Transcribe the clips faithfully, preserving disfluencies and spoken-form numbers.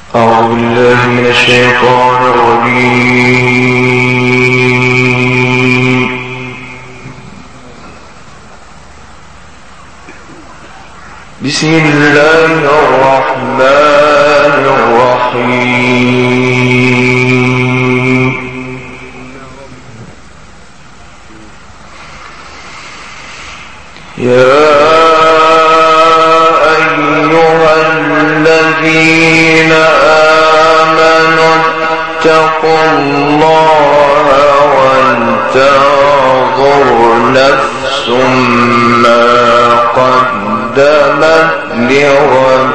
أعوذ بالله من الشيطان الرجيم. بسم الله الرحمن الرحيم. يا أيها الذين آمنوا اتقوا الله ولتنظر نفس ما قدمت لغد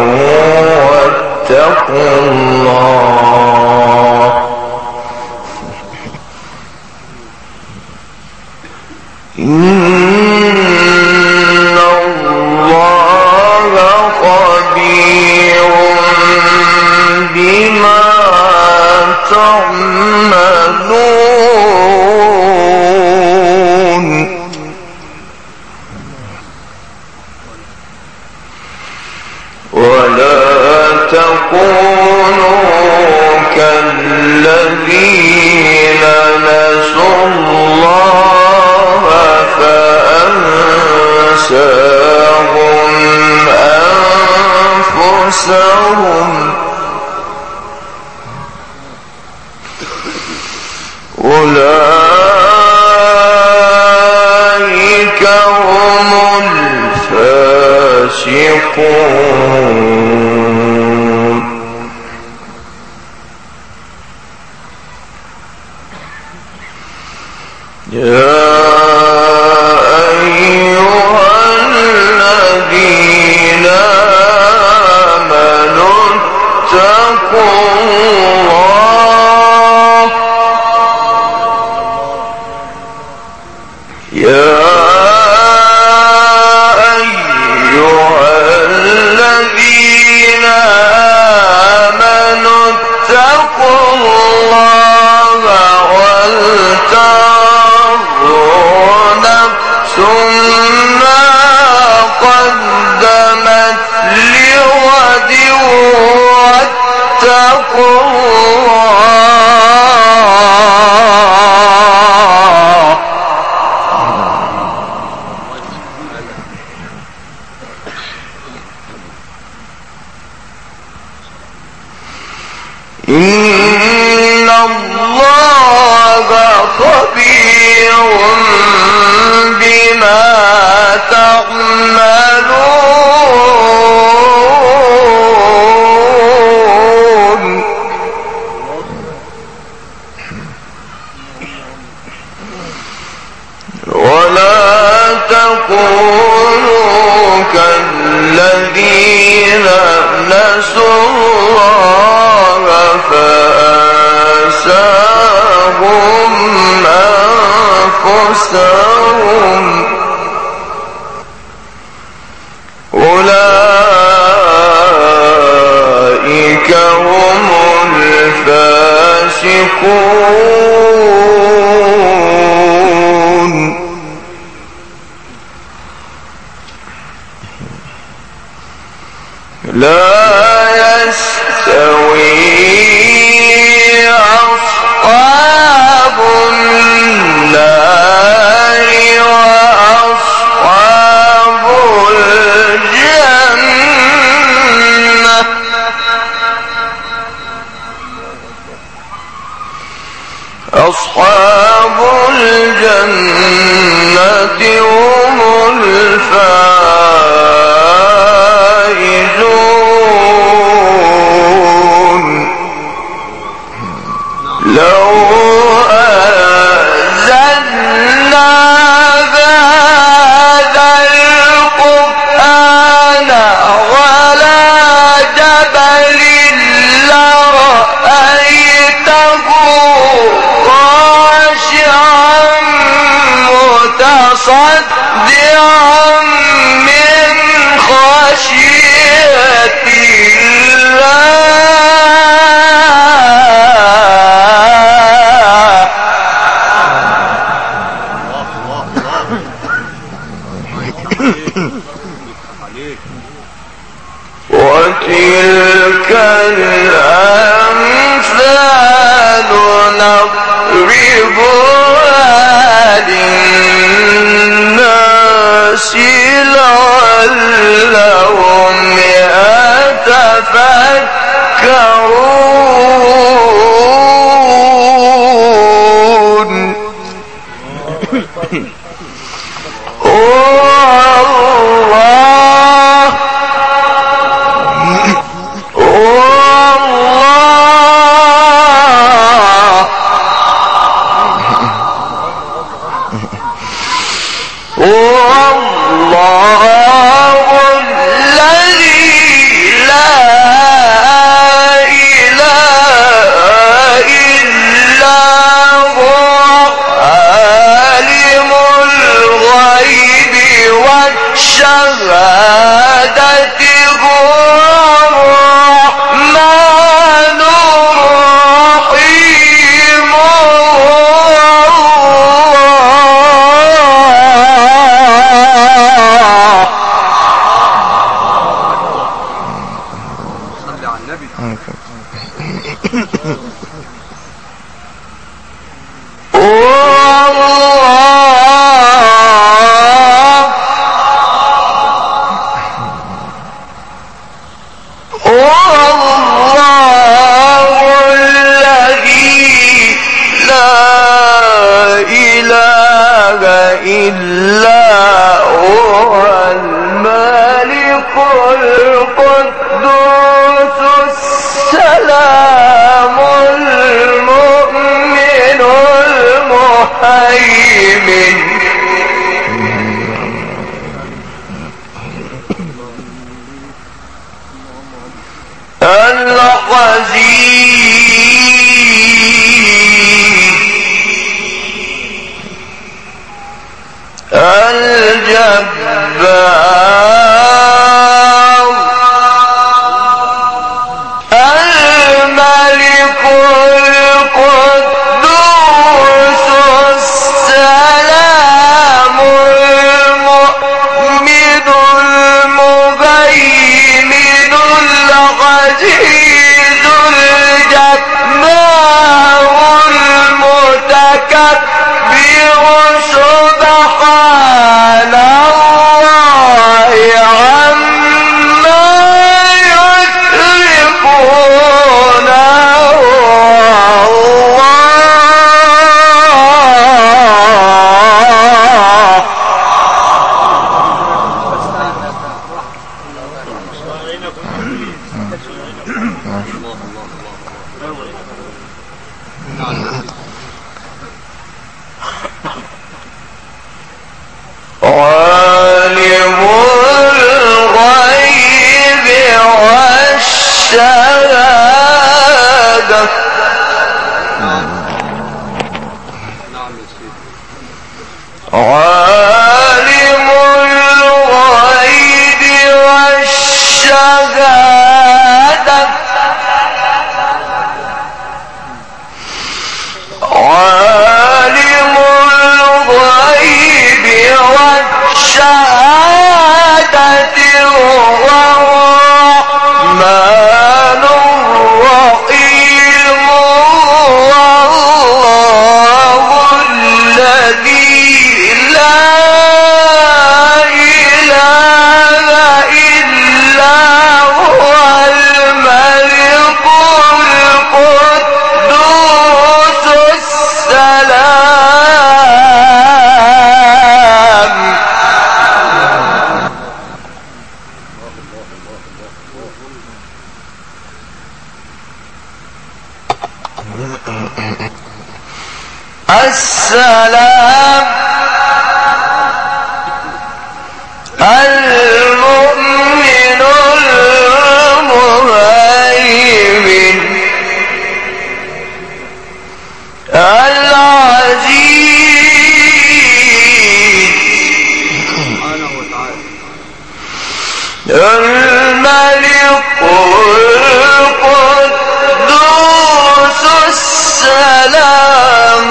واتقوا الله إن الله خبير بما تعملون. ولا تكونوا كالذين نسوا الله فأنساهم أنفسهم أولئك هم الفاسقون. يا أيها الذين آمنوا اتقوا الله يا أيها الذين آمنوا اتقوا الله ولتنظر نفس ما قدمت لغد واتقوا الله إن الله خبير بما تعملون. ولا تكونوا كالذين نسوا الله فأنساهم أنفسهم أولئك هم الفاسقون. لا يستوي أصحاب النار وأصحاب الجنة أصحاب الجنة هم الفائزون. لو أنزلنا هذا القرآن على جبل لرأيته خاشعا متصدعا من خشية الله. وتلك الأمثال نضربها للناس لعلهم يتفكرون. السلام المؤمن المهيمن العزيز الملك القدوس السلام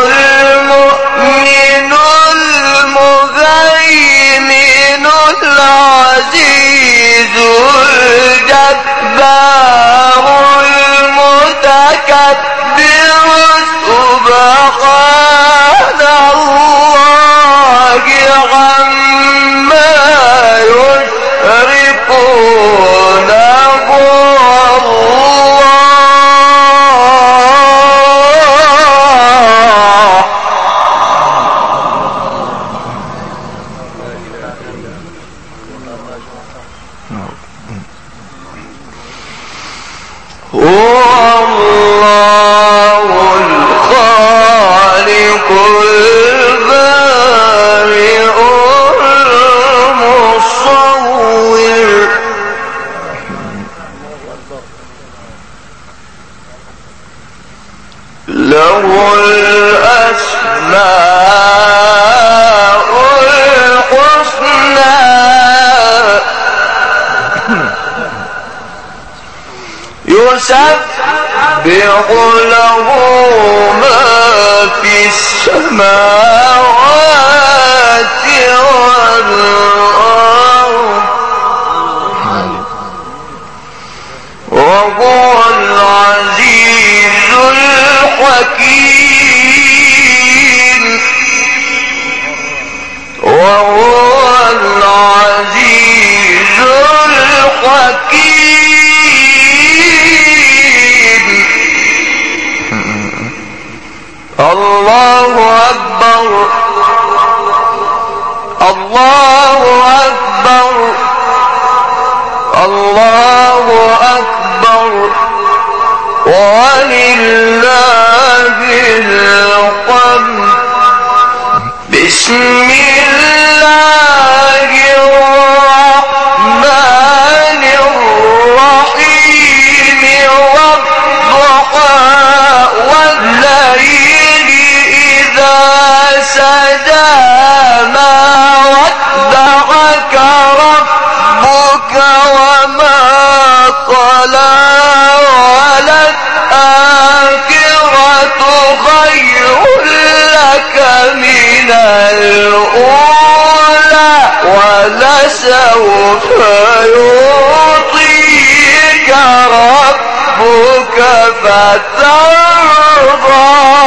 المؤمن المهيمن العزيز الجبار سبحان الله عما يشركون يسبح له ما في السماوات والأرض وهو العزيز الحكيم وهو العزيز الحكيم. الله أكبر الله أكبر الله أكبر ولله الحمد. بسم الله الرحمن الرحيم والضحى والليل إذا سجى ما ودعك ربك وما قلى وللآخرة خير لك من الأولى ولسوف يعطيك ربك فترضى.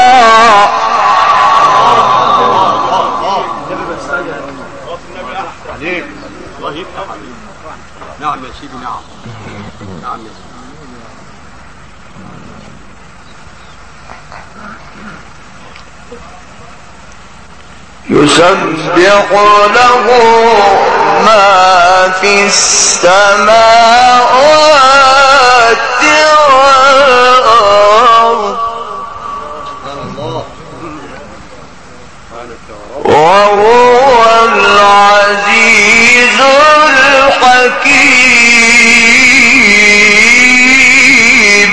نعم يا سيدي نعم نعم يا سيدي. يسبح له ما في السماوات والأرض وهو العزيز الحكيم.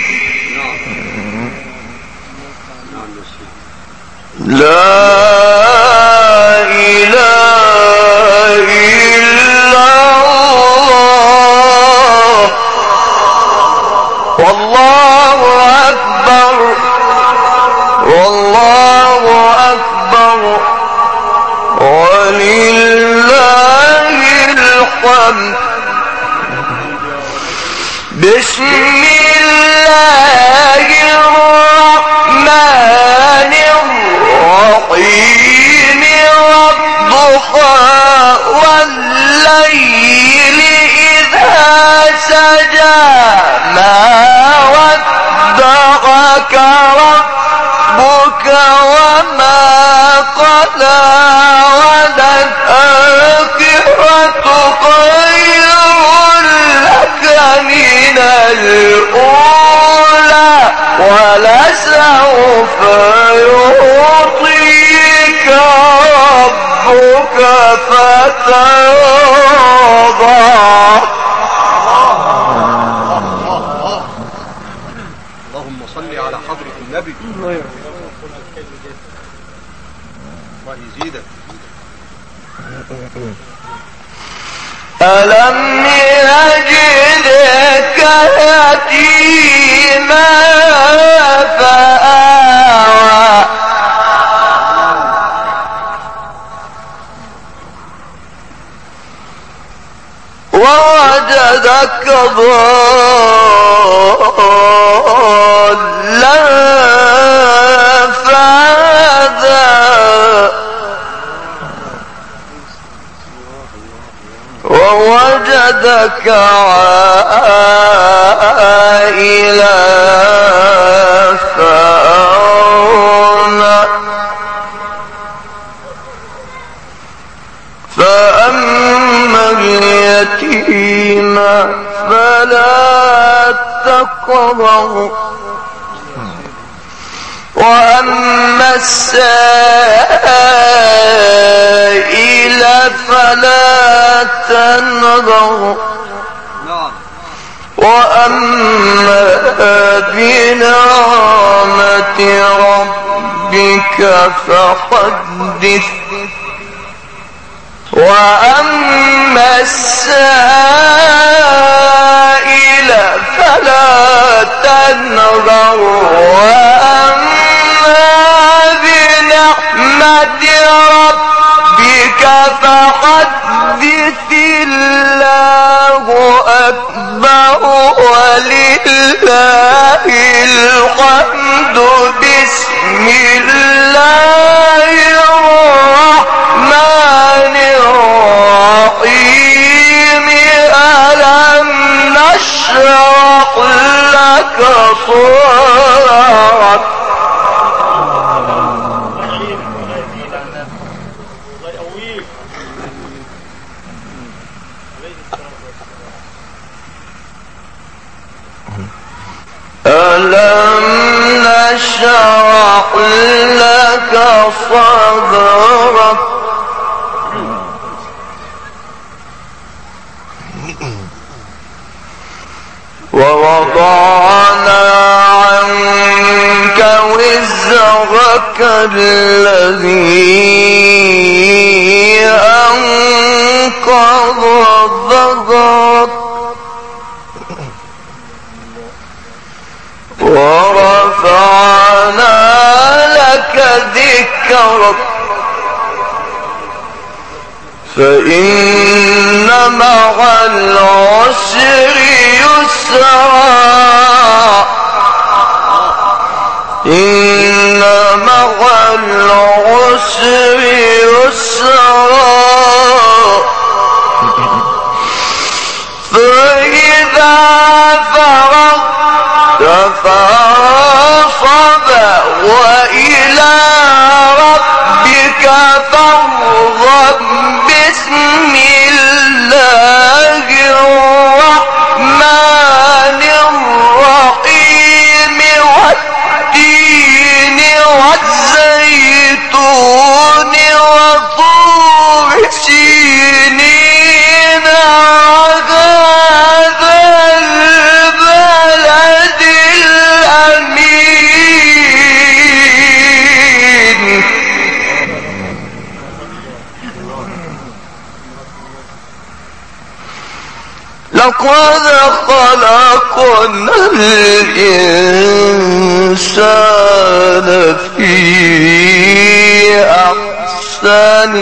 لا إله إلا الله والله أكبر والله أكبر ولله الحمد. بسم الله الرحمن الرحيم والضحى والليل إذا سجى ما ودعك ربك وما قلى وللآخرة خير لك من الأولى ولسوف يعطيك ربك فترضى. اللهم صل على حضرة النبي ويزيدك. ألم يجدك يتيما فآوى ووجدك ضالا فهدى فأولئك عائلة فرعون فأما اليتيم فلا تقهر وأما السائل فلا تنهر وأما بنعمة ربك فحدث وأما السائل فلا تنهر وأما بنعمة ربك فحدث الله أكبر ولله الحمد بسم الله الرحمن الرحيم ألم نشرح لك صدرك ألم نشرح لك صدرك ووضعنا عنك وزرك الذي أنقض ظهرك ورفعنا لك ذكرك فإن مع العسر يسرا إن مع العسر يسرا فإذا فرغت فانصب وإلى ربك فارغب بسم الله الرحمن الرحيم والتين والزيتون وطور سينين هذا البلد الأمين لقد خلقنا الإنسان في أحسن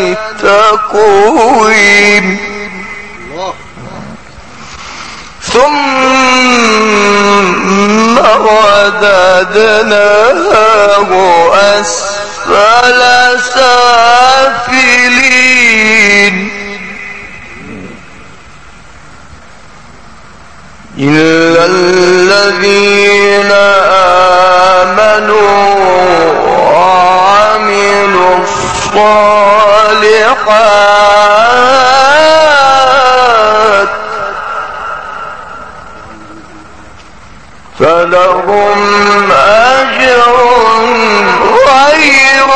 تقويم ثم رددناه أسفل سافلين إلا الذين آمنوا وعملوا الصالحات فلهم أجر غير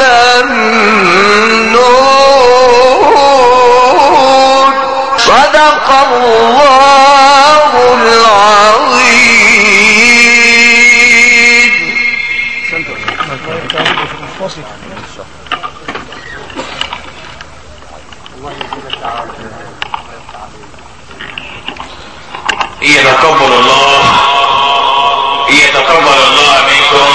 ممنون صدق الله العظيم. يتقبل الله يتقبل الله منكم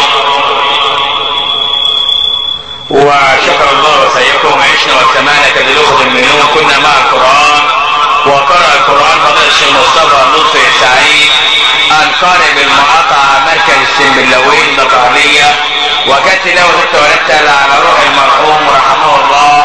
وشكر الله وسيكم عشنا والثمانة كذلوخة المليون كنا مع القرآن وقرأ القرآن فضل الشيخ مصطفى لطفي السعيد القارئ بالمقاطعة مركز السنبلاوين بقهلية وكانت له التوالدة على روح المرحوم رحمه الله